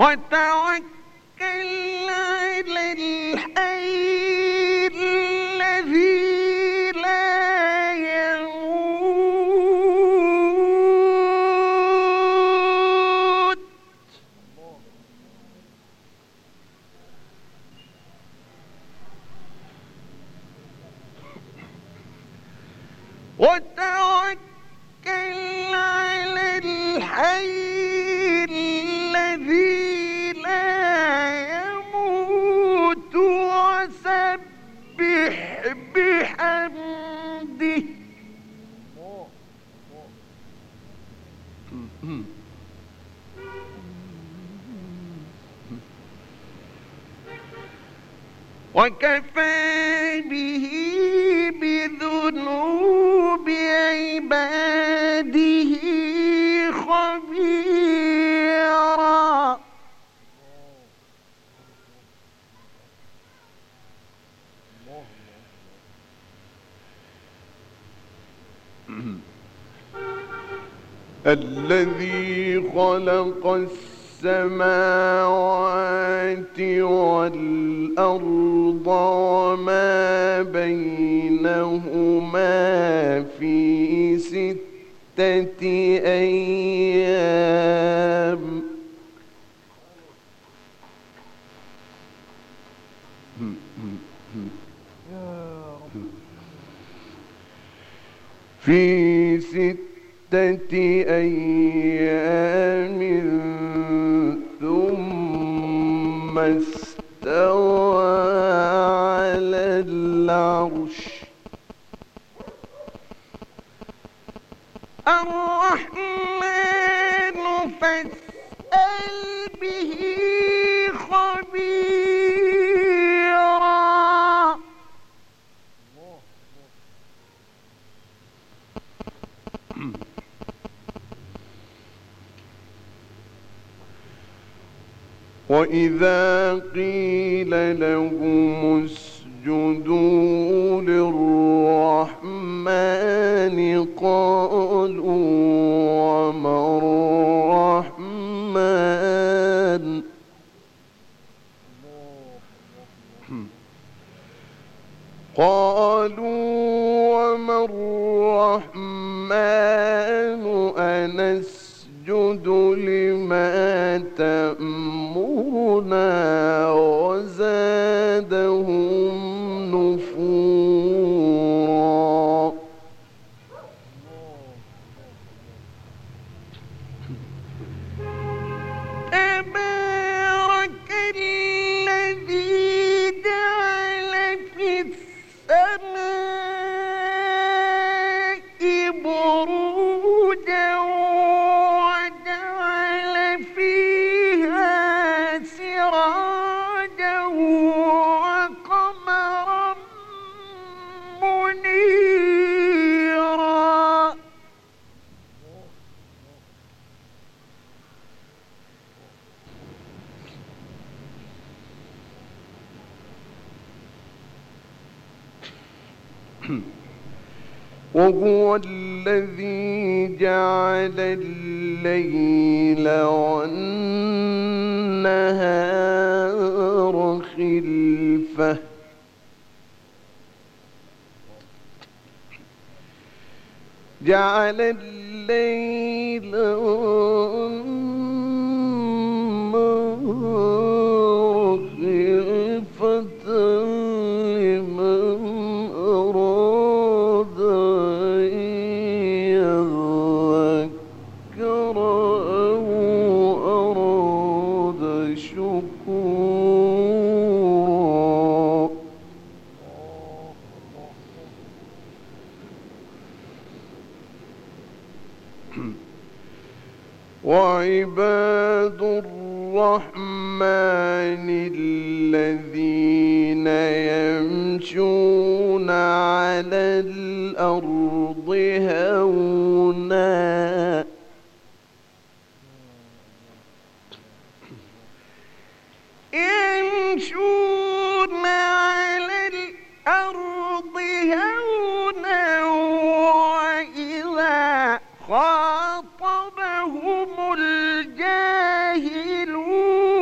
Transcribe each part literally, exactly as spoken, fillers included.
وتوكل على الحي الذي لا يموت وتوكل على الحي الذي بحمده وكفى به بذنوب عباده خبيرا. الذي خلق السماوات والأرض وما بينهما في ستة أيام في ستة أيام ثم استوى على العرش. الرحمن فاسأل به خبيرا. وإذا قيل لهم اسجدوا للرحمن قالوا وما الرحمن قالوا وما الرحمن أنسجد لما تأمرنا وزادهم نفورا. تبارك الذي جعل في السماء بروجا وجعل فيها سراجا وقمرا منيرا. وهو الذي جعل الليل والنهار خلفة جعل الليل والنهار خلفة لمن أراد أن يذكر أو أراد شكورا. وعباد الرحمن الذين يمشون على الأرض هونا يمشون على الأرض هونا وإذا خاطبهم الجاهلون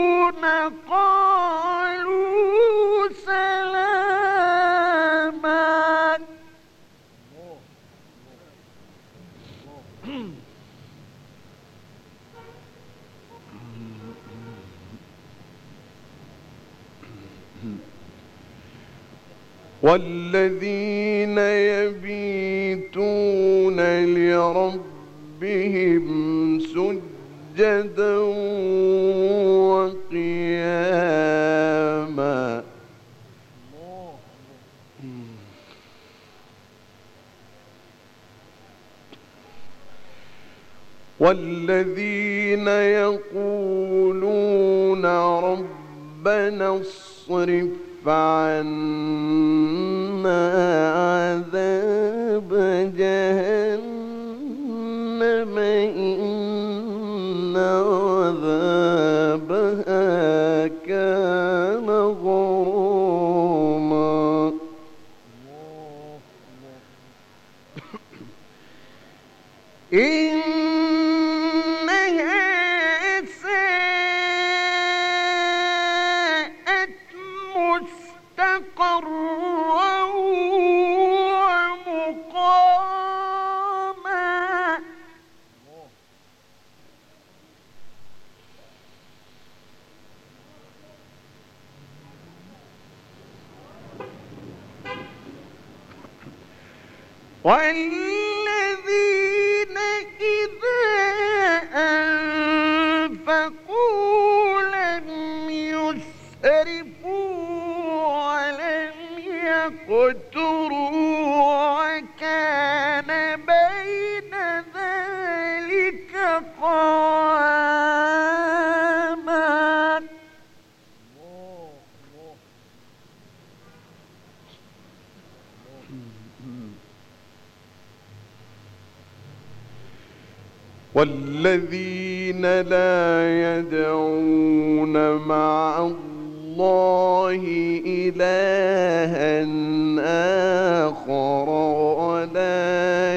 والذين يبيتون لربهم سجدا وقياما والذين يقولون ربنا اصرف عنا عذاب جهنم إن عذابها كان غراما إنها ساءت مستقرا ومقاما والذين إذا أنفقوا لم يسرفوا ولم يقتروا وكان بين ذلك قواما والذين لا يدعون مع الله إلها آخر ولا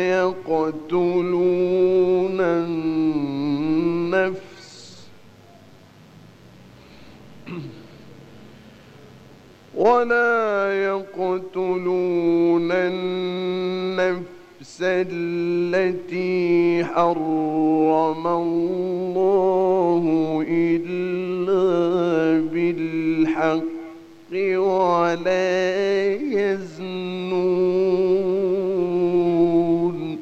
يقتلون النفس ولا يقتلون النفس التي حرم الله إلا بالحق ولا يزنون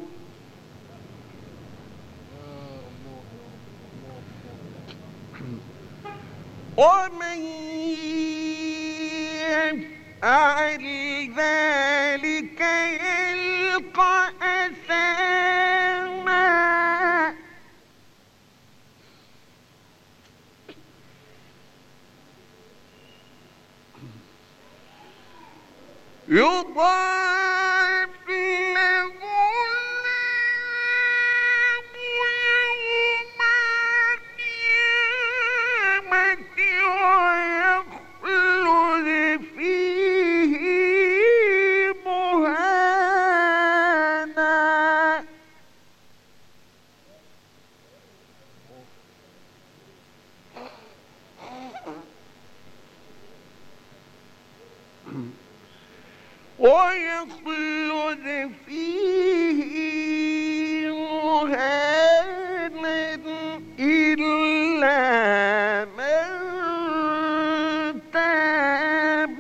ومن يفعل ذلك يلقى أثاما يضاعف له العذاب يوم القيامة ويخلد فيه مهانا ويخلد فيه مهانا إلا من تاب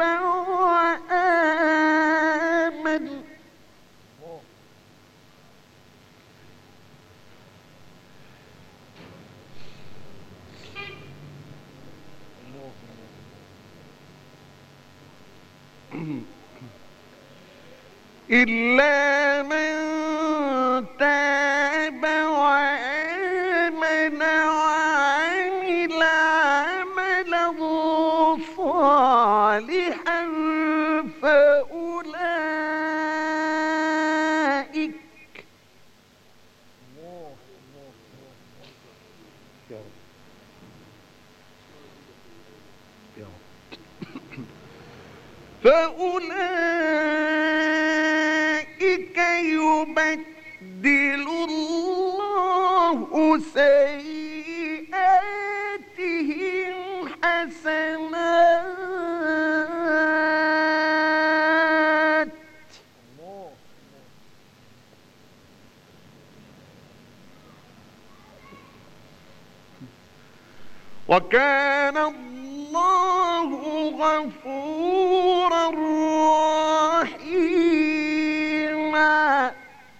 وآمن إلا من تاب وآمن وعمل عملا صالحا فأولئك فأولئك يبدل الله سيئاتهم حسنات وكان الله غفورا رحيما.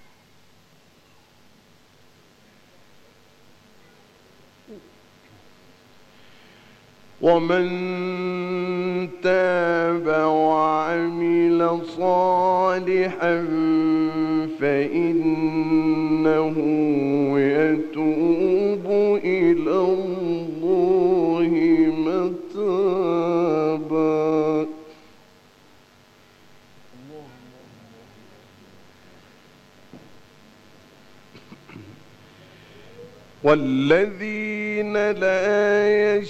ومن تاب وعمل صالحا فإنه يتوب إلى الله متابا. والذين لا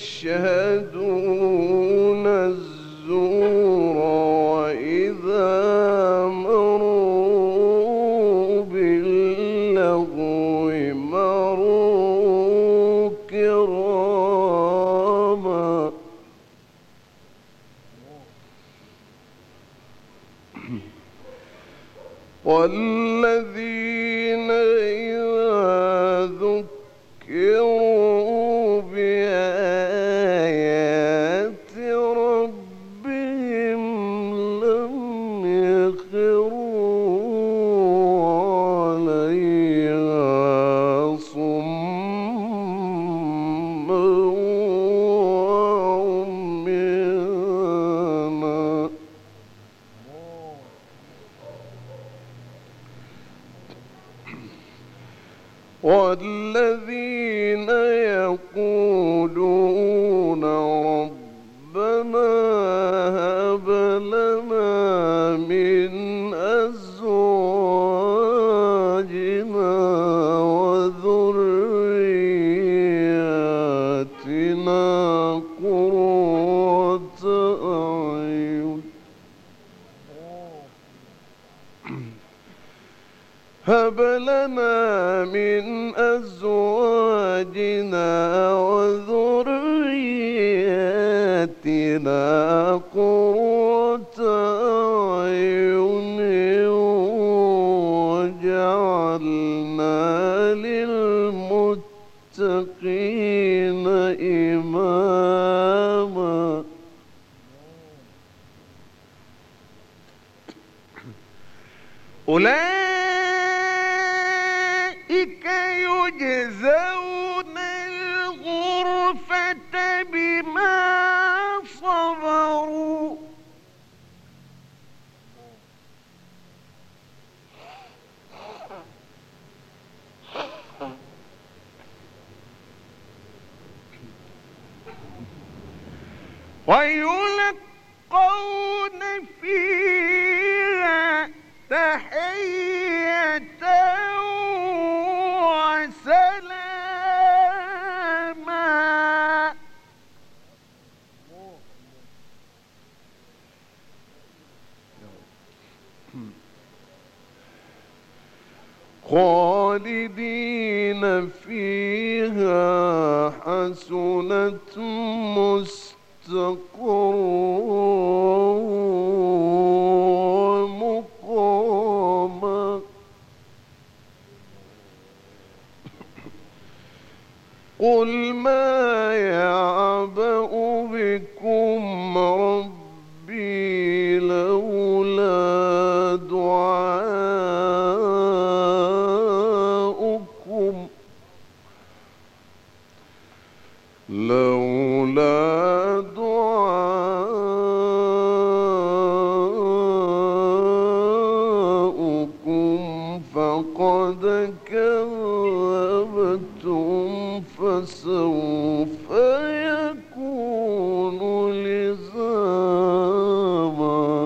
يشهدون الزور وإذا مروا باللغو مروا كراما. والذين إذا ذكروا بآيات ربهم لم يخروا عليها صما وعميانا. والذين يقولون ربنا هب لنا من أزواجنا وذرياتنا قرة أعين هب لنا من أزواجنا وذرياتنا قرة أعين وجعلنا للمتقين إماما. أولئك يجزون الغرفة بما صبروا ويلقون فيها تحية وسلاما. خالدين فيها حسنت مستقرا ومقاما. قل ما يعبأ بكم ربي لولا دعاؤكم لولا دعاؤكم فقد كذبتم فسوف يكون لزاما.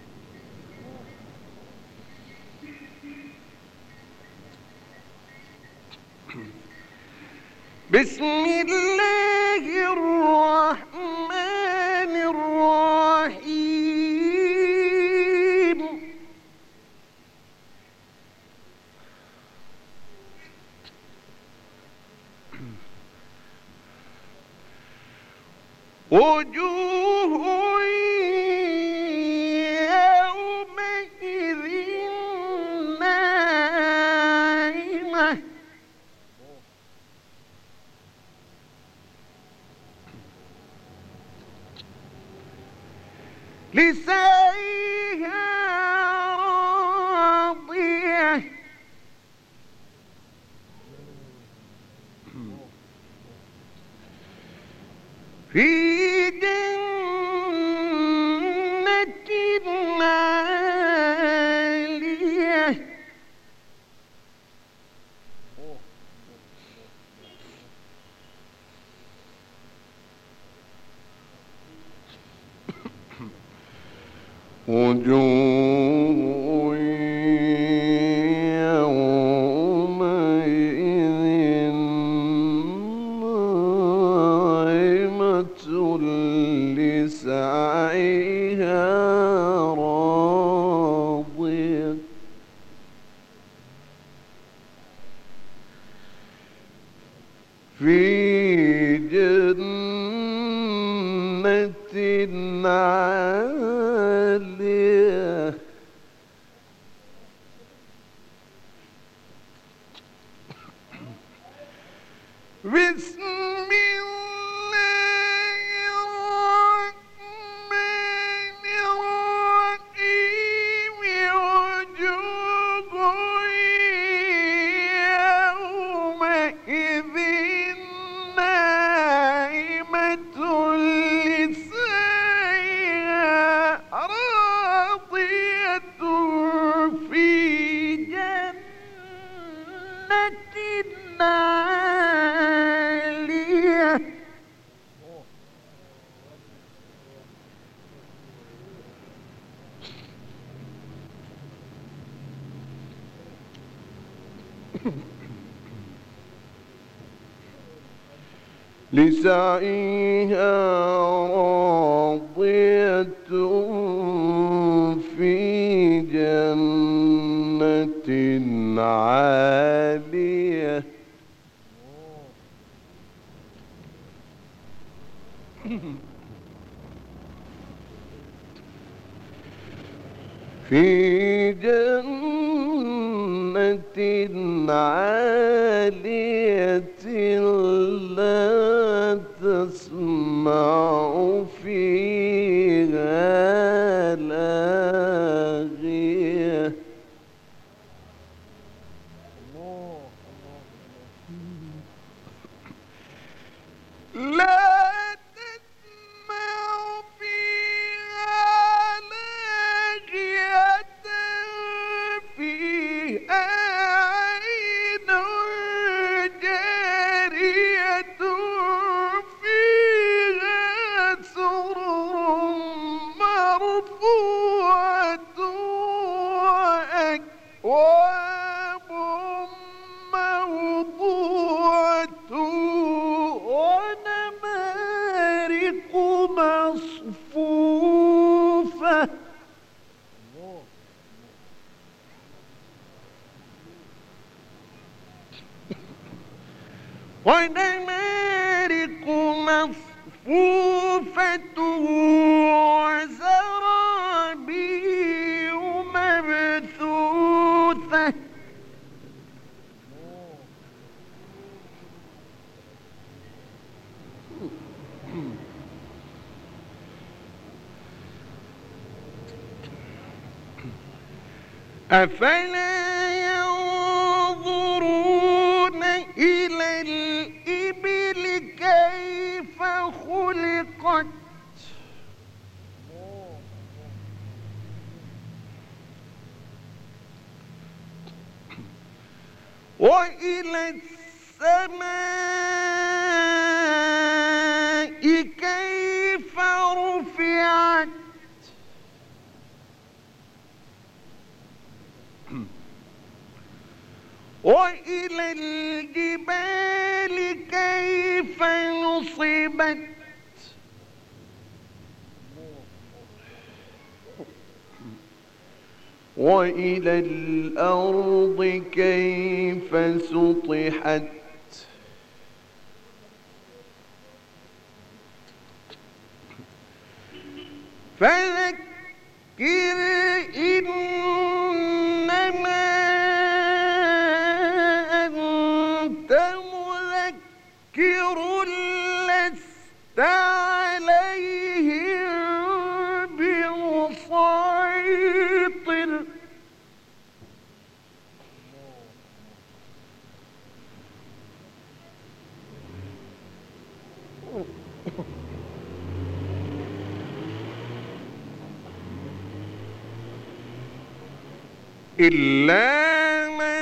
بسم الله الرحمن الرحيم. وجوه يومئذ ناعمة لسعيها راضية في جنة عالية وجوه يومئذ ناعمة لسعيها راضية في جنة عالية بسم الله الرحمن الرحيم وجوه يومئذ ناعمة لسعيها راضية في جنة عالية لسعيها راضية في جنة عالية في جنة عالية لا تسمع فيها لاغية لا تسمع فيها لاغية فيها عين جارية فيها سرر مرفوعة وأكواب موضوعة ونمارق مصفوفة ونمارق مصفوفة وزرابي مبثوثة أفلا ينظرون إلى الإبل كيف خلقت وإلى السماء كيف رفعت وإلى الجبال كيف نصبت وإلى الأرض كيف سطحت فذكر إنما أنت مذكر لست عليهم بمسيطر إلا من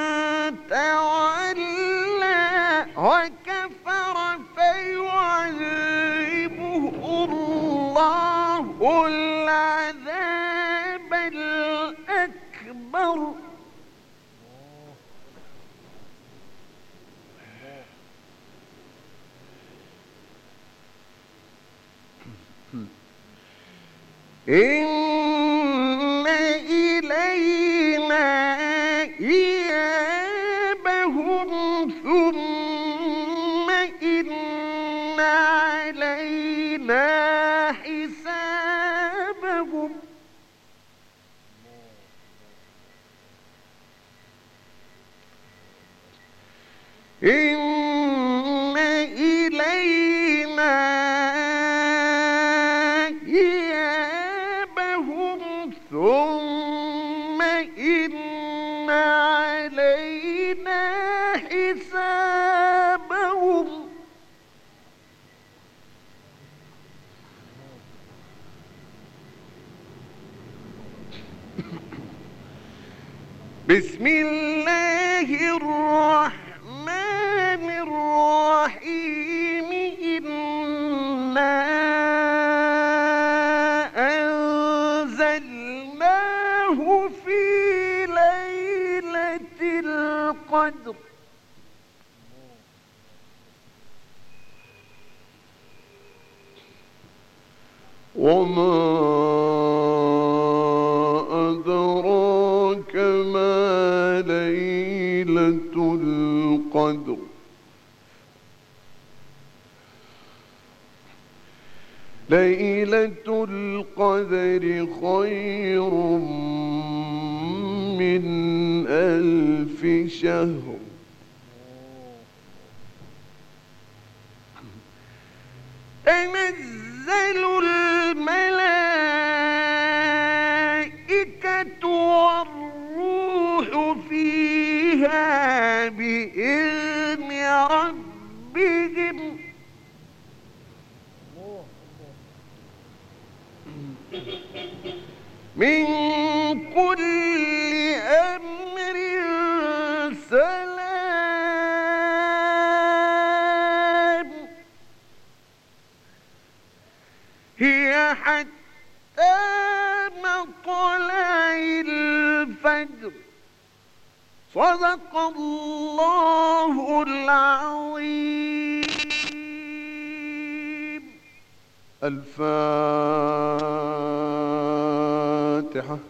تولى وكفر فيعذبه الله العذاب الأكبر. إن إلينا إيابهم ثم إن علينا حسابهم. إن إلينا ثم إن علينا حسابهم. بسم الله الرحمن الرحيم. إنا في ليلة القدر. وما أدراك ما ليلة القدر. ليلة القدر خير من ألف شهر. تنزل الملائكة والروح فيها بإذن ربهم من كل أمر سلام. هي حتى مطلع الفجر. صدق الله العظيم. الفاتحة.